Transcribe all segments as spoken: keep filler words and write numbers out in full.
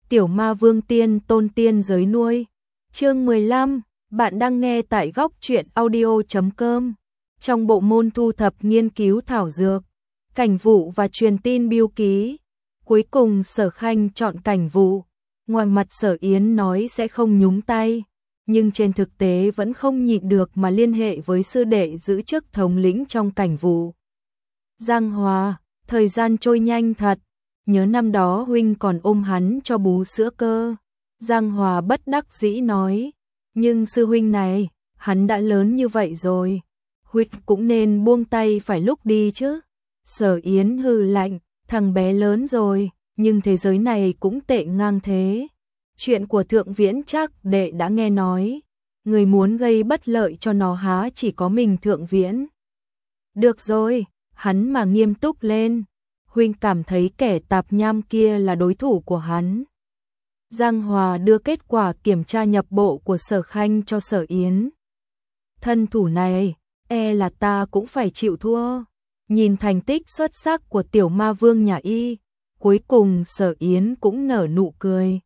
Tiểu Ma Vương tiên tôn tiên giới nuôi. Chương mười lăm, bạn đang nghe tại góc truyện audio chấm com. Trong bộ môn thu thập nghiên cứu thảo dược, cảnh vụ và truyền tin bưu ký, cuối cùng Sở Khanh chọn cảnh vụ. Ngoài mặt Sở Yến nói sẽ không nhúng tay, nhưng trên thực tế vẫn không nhịn được mà liên hệ với sư đệ giữ chức thống lĩnh trong cảnh vụ. Giang Hòa, thời gian trôi nhanh thật, nhớ năm đó huynh còn ôm hắn cho bú sữa cơ. Giang Hòa bất đắc dĩ nói, nhưng sư huynh này, hắn đã lớn như vậy rồi, huynh cũng nên buông tay phải lúc đi chứ. Sở Yến hừ lạnh, thằng bé lớn rồi, nhưng thế giới này cũng tệ ngang thế. Chuyện của Thượng Viễn chắc đệ đã nghe nói, người muốn gây bất lợi cho nó há chỉ có mình Thượng Viễn. Được rồi, hắn mà nghiêm túc lên, huynh cảm thấy kẻ tạp nham kia là đối thủ của hắn. Giang Hòa đưa kết quả kiểm tra nhập bộ của Sở Khanh cho Sở Yến. Thân thủ này, e là ta cũng phải chịu thua. Nhìn thành tích xuất sắc của Tiểu Ma Vương nhà y, cuối cùng Sở Yến cũng nở nụ cười.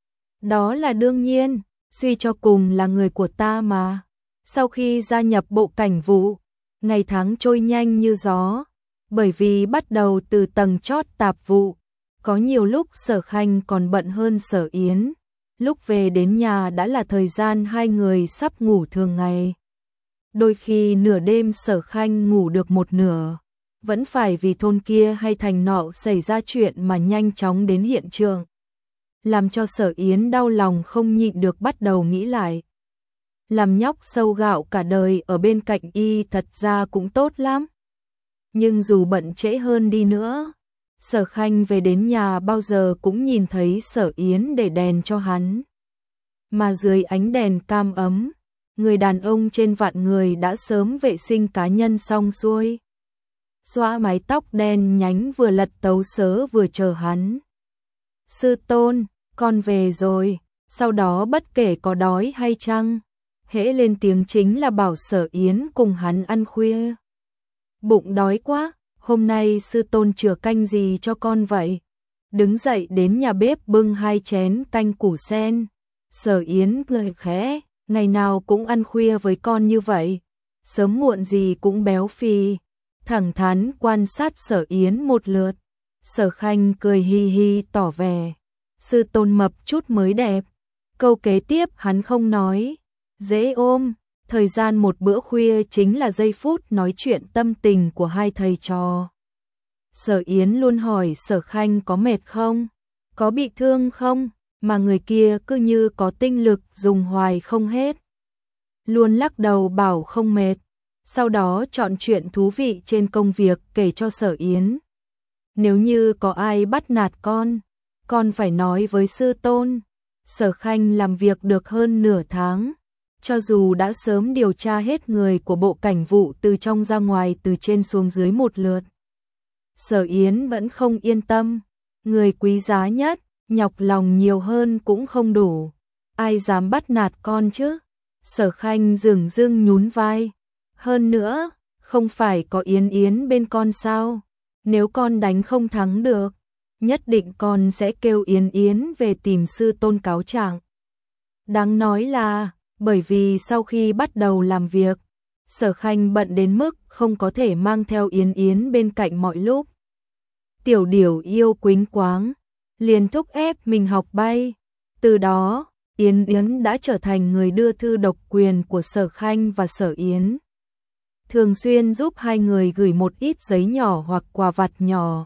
Đó là đương nhiên, suy cho cùng là người của ta mà. Sau khi gia nhập bộ cảnh vụ, ngày tháng trôi nhanh như gió, bởi vì bắt đầu từ tầng chót tạp vụ, có nhiều lúc Sở Khanh còn bận hơn Sở Yến, lúc về đến nhà đã là thời gian hai người sắp ngủ thường ngày. Đôi khi nửa đêm Sở Khanh ngủ được một nửa, vẫn phải vì thôn kia hay thành nọ xảy ra chuyện mà nhanh chóng đến hiện trường, làm cho Sở Yến đau lòng không nhịn được bắt đầu nghĩ lại. Làm nhóc sâu gạo cả đời ở bên cạnh y thật ra cũng tốt lắm. Nhưng dù bận trễ hơn đi nữa, Sở Khanh về đến nhà bao giờ cũng nhìn thấy Sở Yến để đèn cho hắn. Mà dưới ánh đèn cam ấm, người đàn ông trên vạn người đã sớm vệ sinh cá nhân xong xuôi. Xóa mái tóc đen nhánh vừa lật tấu sớ vừa chờ hắn. Sư tôn, con về rồi, sau đó bất kể có đói hay chăng, hễ lên tiếng chính là bảo Sở Yến cùng hắn ăn khuya. Bụng đói quá, hôm nay sư tôn chừa canh gì cho con vậy? Đứng dậy đến nhà bếp bưng hai chén canh củ sen. Sở Yến cười khẽ, ngày nào cũng ăn khuya với con như vậy, sớm muộn gì cũng béo phì. Thẳng thắn quan sát Sở Yến một lượt, Sở Khanh cười hi hi tỏ vẻ, sư tôn mập chút mới đẹp. Câu kế tiếp hắn không nói, dễ ôm. Thời gian một bữa khuya chính là giây phút nói chuyện tâm tình của hai thầy trò. Sở Yến luôn hỏi Sở Khanh có mệt không, có bị thương không, mà người kia cứ như có tinh lực dùng hoài không hết. Luôn lắc đầu bảo không mệt, sau đó chọn chuyện thú vị trên công việc kể cho Sở Yến. Nếu như có ai bắt nạt con, con phải nói với sư tôn. Sở Khanh làm việc được hơn nửa tháng, cho dù đã sớm điều tra hết người của bộ cảnh vụ từ trong ra ngoài từ trên xuống dưới một lượt. Sở Yến vẫn không yên tâm, người quý giá nhất, nhọc lòng nhiều hơn cũng không đủ. Ai dám bắt nạt con chứ? Sở Khanh dửng dưng nhún vai. Hơn nữa, không phải có Yến Yến bên con sao? Nếu con đánh không thắng được, nhất định con sẽ kêu Yến Yến về tìm sư tôn cáo trạng. Đáng nói là, bởi vì sau khi bắt đầu làm việc, Sở Khanh bận đến mức không có thể mang theo Yến Yến bên cạnh mọi lúc. Tiểu Điểu yêu quýnh quáng, liền thúc ép mình học bay. Từ đó, Yến Yến đã trở thành người đưa thư độc quyền của Sở Khanh và Sở Yến. Thường xuyên giúp hai người gửi một ít giấy nhỏ hoặc quà vặt nhỏ.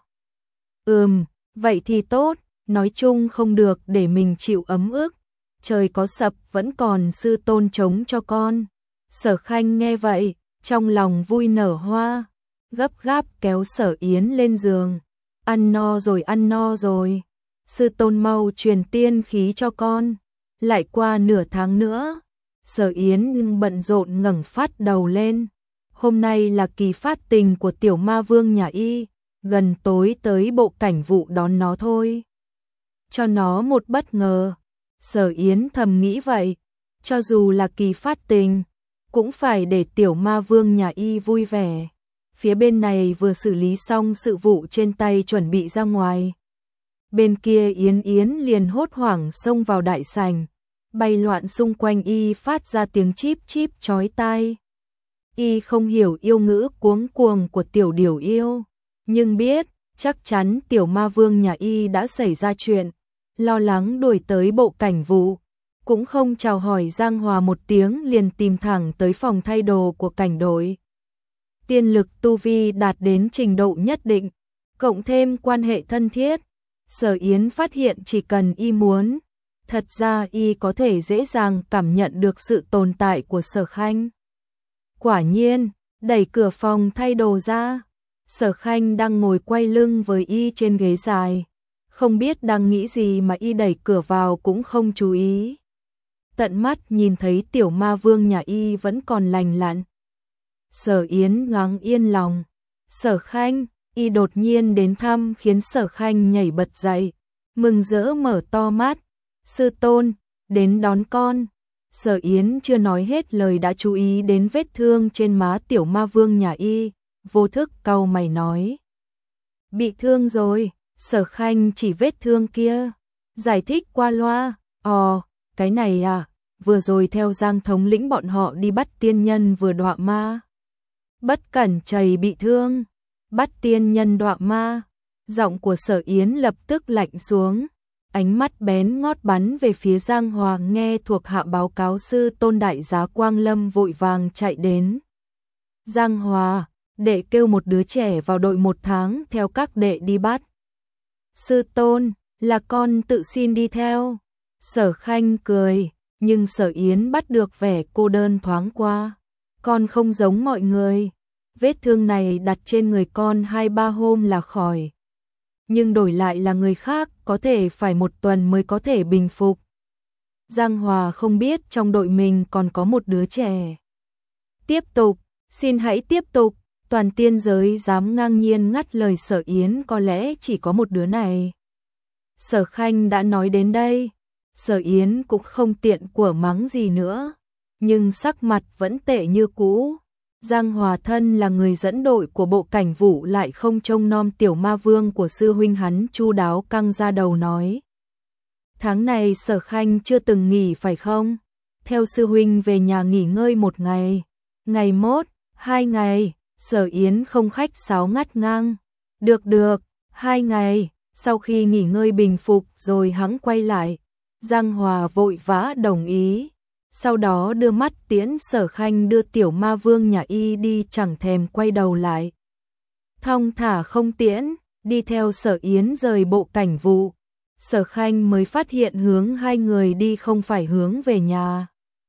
Ừm, vậy thì tốt, nói chung không được để mình chịu ấm ức. Trời có sập vẫn còn sư tôn chống cho con. Sở Khanh nghe vậy, trong lòng vui nở hoa, gấp gáp kéo Sở Yến lên giường. Ăn no rồi ăn no rồi, sư tôn mau truyền tiên khí cho con. Lại qua nửa tháng nữa, Sở Yến bận rộn ngẩng phát đầu lên. Hôm nay là kỳ phát tình của Tiểu Ma Vương nhà y, gần tối tới bộ cảnh vụ đón nó thôi. Cho nó một bất ngờ. Sở Yến thầm nghĩ vậy, cho dù là kỳ phát tình, cũng phải để Tiểu Ma Vương nhà y vui vẻ. Phía bên này vừa xử lý xong sự vụ trên tay chuẩn bị ra ngoài. Bên kia Yến Yến liền hốt hoảng xông vào đại sảnh, bay loạn xung quanh y phát ra tiếng chíp chíp chói tai. Y không hiểu yêu ngữ cuống cuồng của tiểu điểu yêu, nhưng biết chắc chắn tiểu ma vương nhà y đã xảy ra chuyện, lo lắng đuổi tới bộ cảnh vụ, cũng không chào hỏi Giang Hòa một tiếng liền tìm thẳng tới phòng thay đồ của cảnh đội. Tiên lực tu vi đạt đến trình độ nhất định, cộng thêm quan hệ thân thiết, Sở Yến phát hiện chỉ cần y muốn, thật ra y có thể dễ dàng cảm nhận được sự tồn tại của Sở Khanh. Quả nhiên, đẩy cửa phòng thay đồ ra, Sở Khanh đang ngồi quay lưng với y trên ghế dài, không biết đang nghĩ gì mà y đẩy cửa vào cũng không chú ý. Tận mắt nhìn thấy tiểu ma vương nhà y vẫn còn lành lặn. Sở Yến nhoáng yên lòng. Sở Khanh, y đột nhiên đến thăm khiến Sở Khanh nhảy bật dậy, mừng rỡ mở to mắt. Sư tôn, đến đón con. Sở Yến chưa nói hết lời đã chú ý đến vết thương trên má tiểu ma vương nhà y, vô thức cau mày nói. Bị thương rồi, Sở Khanh chỉ vết thương kia. Giải thích qua loa, ồ, cái này à, vừa rồi theo Giang thống lĩnh bọn họ đi bắt tiên nhân vừa đọa ma. Bất cẩn chảy bị thương, bắt tiên nhân đọa ma. Giọng của Sở Yến lập tức lạnh xuống, ánh mắt bén ngót bắn về phía Giang Hòa nghe thuộc hạ báo cáo sư tôn đại giá Quang Lâm vội vàng chạy đến. Giang Hòa, đệ kêu một đứa trẻ vào đội một tháng theo các đệ đi bắt. Sư tôn, là con tự xin đi theo. Sở Khanh cười, nhưng Sở Yến bắt được vẻ cô đơn thoáng qua. Con không giống mọi người, vết thương này đặt trên người con hai ba hôm là khỏi. Nhưng đổi lại là người khác có thể phải một tuần mới có thể bình phục. Giang Hòa không biết trong đội mình còn có một đứa trẻ. Tiếp tục, xin hãy tiếp tục, toàn tiên giới dám ngang nhiên ngắt lời Sở Yến có lẽ chỉ có một đứa này. Sở Khanh đã nói đến đây, Sở Yến cũng không tiện của mắng gì nữa, nhưng sắc mặt vẫn tệ như cũ. Giang Hòa thân là người dẫn đội của bộ cảnh vụ lại không trông nom tiểu ma vương của sư huynh hắn chu đáo căng ra đầu nói. Tháng này Sở Khanh chưa từng nghỉ phải không? Theo sư huynh về nhà nghỉ ngơi một ngày, ngày mốt, hai ngày, Sở Yến không khách sáo ngắt ngang. Được được, hai ngày, sau khi nghỉ ngơi bình phục rồi hắn quay lại. Giang Hòa vội vã đồng ý. Sau đó đưa mắt tiễn Sở Khanh đưa tiểu ma vương nhà y đi chẳng thèm quay đầu lại. Thong thả không tiễn, đi theo Sở Yến rời bộ cảnh vụ. Sở Khanh mới phát hiện hướng hai người đi không phải hướng về nhà.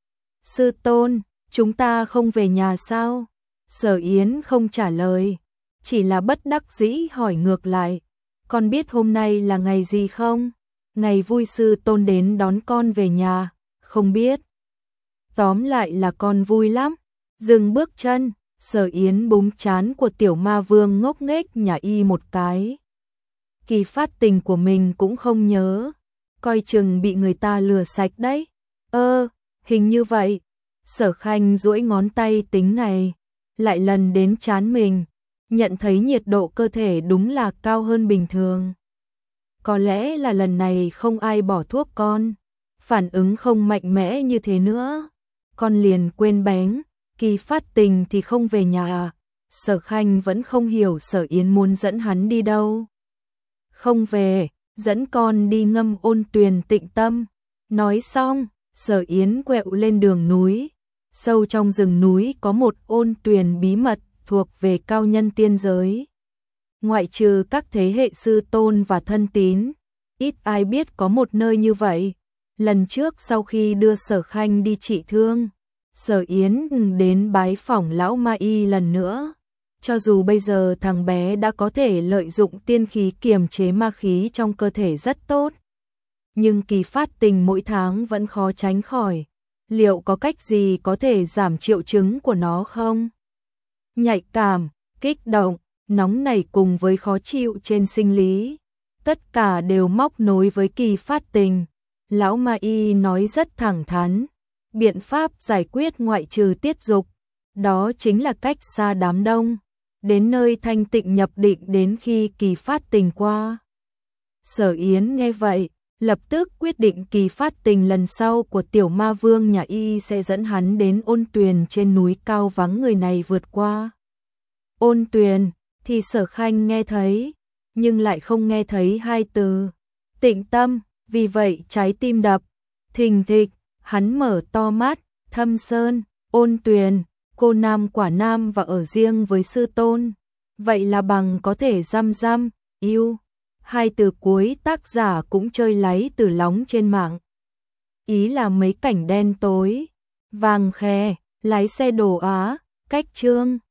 Sư tôn, chúng ta không về nhà sao? Sở Yến không trả lời, chỉ là bất đắc dĩ hỏi ngược lại. Con biết hôm nay là ngày gì không? Ngày vui sư tôn đến đón con về nhà, không biết. Tóm lại là con vui lắm. Dừng bước chân, Sở Yến búng trán của tiểu ma vương ngốc nghếch nhà y một cái. Kỳ phát tình của mình cũng không nhớ, coi chừng bị người ta lừa sạch đấy. Ơ, hình như vậy. Sở Khanh duỗi ngón tay tính ngày, lại lần đến trán mình, nhận thấy nhiệt độ cơ thể đúng là cao hơn bình thường. Có lẽ là lần này không ai bỏ thuốc con, phản ứng không mạnh mẽ như thế nữa. Con liền quên bén, kỳ phát tình thì không về nhà à? Sở Khanh vẫn không hiểu Sở Yến muốn dẫn hắn đi đâu. Không về, dẫn con đi ngâm ôn tuyền tịnh tâm. Nói xong, Sở Yến quẹo lên đường núi. Sâu trong rừng núi có một ôn tuyền bí mật thuộc về cao nhân tiên giới. Ngoại trừ các thế hệ sư tôn và thân tín, ít ai biết có một nơi như vậy. Lần trước sau khi đưa Sở Khanh đi trị thương, Sở Yến đến bái phỏng lão ma y lần nữa. Cho dù bây giờ thằng bé đã có thể lợi dụng tiên khí kiềm chế ma khí trong cơ thể rất tốt, nhưng kỳ phát tình mỗi tháng vẫn khó tránh khỏi. Liệu có cách gì có thể giảm triệu chứng của nó không? Nhạy cảm, kích động, nóng nảy cùng với khó chịu trên sinh lý, tất cả đều móc nối với kỳ phát tình. Lão ma y nói rất thẳng thắn, biện pháp giải quyết ngoại trừ tiết dục, đó chính là cách xa đám đông, đến nơi thanh tịnh nhập định đến khi kỳ phát tình qua. Sở Yến nghe vậy, lập tức quyết định kỳ phát tình lần sau của tiểu ma vương nhà y sẽ dẫn hắn đến Ôn Tuyền trên núi cao vắng người này vượt qua. Ôn Tuyền thì Sở Khanh nghe thấy, nhưng lại không nghe thấy hai từ tịnh tâm, vì vậy trái tim đập thình thịch, hắn mở to mắt, Thâm Sơn, Ôn Tuyền, cô nam quả nam và ở riêng với sư tôn. Vậy là bằng có thể răm răm, yêu. Hai từ cuối tác giả cũng chơi láy từ lóng trên mạng. Ý là mấy cảnh đen tối, vàng khè, lái xe đồ Á, cách chương.